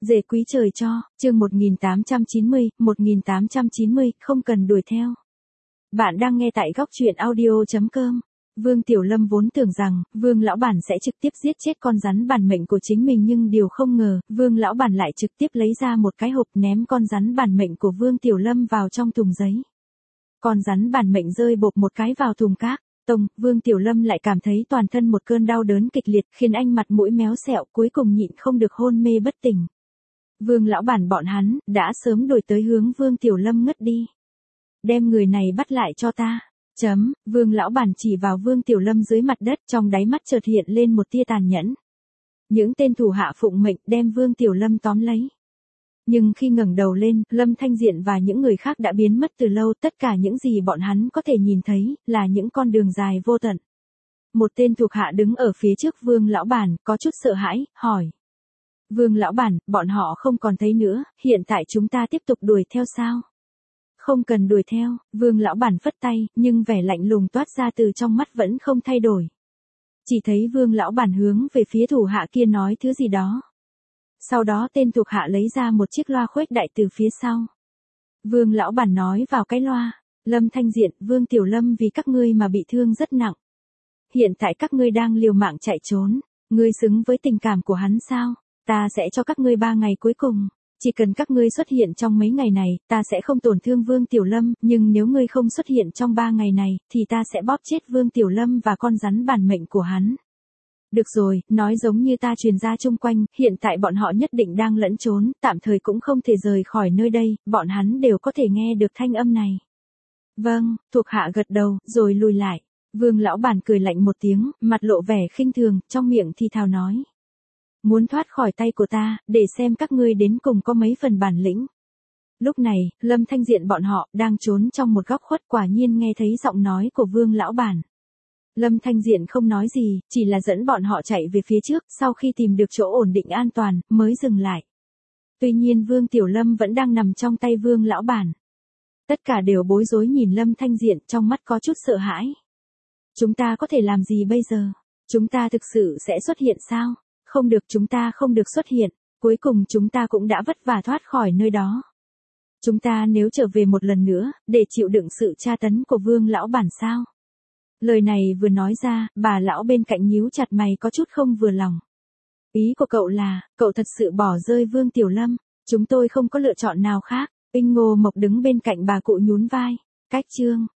Dề quý trời cho, chương 1890, không cần đuổi theo. Bạn đang nghe tại góc truyện audio.com. Vương Tiểu Lâm vốn tưởng rằng, Vương Lão Bản sẽ trực tiếp giết chết con rắn bản mệnh của chính mình, nhưng điều không ngờ, Vương Lão Bản lại trực tiếp lấy ra một cái hộp ném con rắn bản mệnh của Vương Tiểu Lâm vào trong thùng giấy. Con rắn bản mệnh rơi bộp một cái vào thùng cát. Tông, Vương Tiểu Lâm lại cảm thấy toàn thân một cơn đau đớn kịch liệt, khiến anh mặt mũi méo xẹo, cuối cùng nhịn không được hôn mê bất tỉnh. Vương Lão Bản bọn hắn đã sớm đuổi tới hướng Vương Tiểu Lâm ngất đi. Đem người này bắt lại cho ta. Vương Lão Bản chỉ vào Vương Tiểu Lâm dưới mặt đất, trong đáy mắt chợt hiện lên một tia tàn nhẫn. Những tên thủ hạ phụng mệnh đem Vương Tiểu Lâm tóm lấy. Nhưng khi ngẩng đầu lên, Lâm Thanh Diện và những người khác đã biến mất từ lâu, tất cả những gì bọn hắn có thể nhìn thấy là những con đường dài vô tận. Một tên thuộc hạ đứng ở phía trước Vương Lão Bản, có chút sợ hãi, hỏi. Vương Lão Bản, bọn họ không còn thấy nữa, hiện tại chúng ta tiếp tục đuổi theo sao? Không cần đuổi theo, Vương Lão Bản phất tay, nhưng vẻ lạnh lùng toát ra từ trong mắt vẫn không thay đổi. Chỉ thấy Vương Lão Bản hướng về phía thủ hạ kia nói thứ gì đó. Sau đó tên thuộc hạ lấy ra một chiếc loa khuếch đại từ phía sau. Vương Lão Bản nói vào cái loa, Lâm Thanh Diện, Vương Tiểu Lâm vì các ngươi mà bị thương rất nặng. Hiện tại các ngươi đang liều mạng chạy trốn, ngươi xứng với tình cảm của hắn sao? Ta sẽ cho các ngươi 3 ngày cuối cùng. Chỉ cần các ngươi xuất hiện trong mấy ngày này, ta sẽ không tổn thương Vương Tiểu Lâm, nhưng nếu ngươi không xuất hiện trong 3 ngày này, thì ta sẽ bóp chết Vương Tiểu Lâm và con rắn bản mệnh của hắn. Được rồi, nói giống như ta truyền ra chung quanh, hiện tại bọn họ nhất định đang lẫn trốn, tạm thời cũng không thể rời khỏi nơi đây, bọn hắn đều có thể nghe được thanh âm này. Vâng, thuộc hạ gật đầu, rồi lùi lại. Vương Lão Bản cười lạnh một tiếng, mặt lộ vẻ khinh thường, trong miệng thì thào nói. Muốn thoát khỏi tay của ta, để xem các ngươi đến cùng có mấy phần bản lĩnh. Lúc này, Lâm Thanh Diện bọn họ đang trốn trong một góc khuất, quả nhiên nghe thấy giọng nói của Vương Lão Bản. Lâm Thanh Diện không nói gì, chỉ là dẫn bọn họ chạy về phía trước, sau khi tìm được chỗ ổn định an toàn, mới dừng lại. Tuy nhiên Vương Tiểu Lâm vẫn đang nằm trong tay Vương Lão Bản. Tất cả đều bối rối nhìn Lâm Thanh Diện, trong mắt có chút sợ hãi. Chúng ta có thể làm gì bây giờ? Chúng ta thực sự sẽ xuất hiện sao? Không được, chúng ta không được xuất hiện, cuối cùng chúng ta cũng đã vất vả thoát khỏi nơi đó. Chúng ta nếu trở về một lần nữa, để chịu đựng sự tra tấn của Vương Lão Bản sao? Lời này vừa nói ra, bà lão bên cạnh nhíu chặt mày có chút không vừa lòng. Ý của cậu là, cậu thật sự bỏ rơi Vương Tiểu Lâm, chúng tôi không có lựa chọn nào khác. Đinh Ngô Mộc đứng bên cạnh bà cụ nhún vai. Cách chương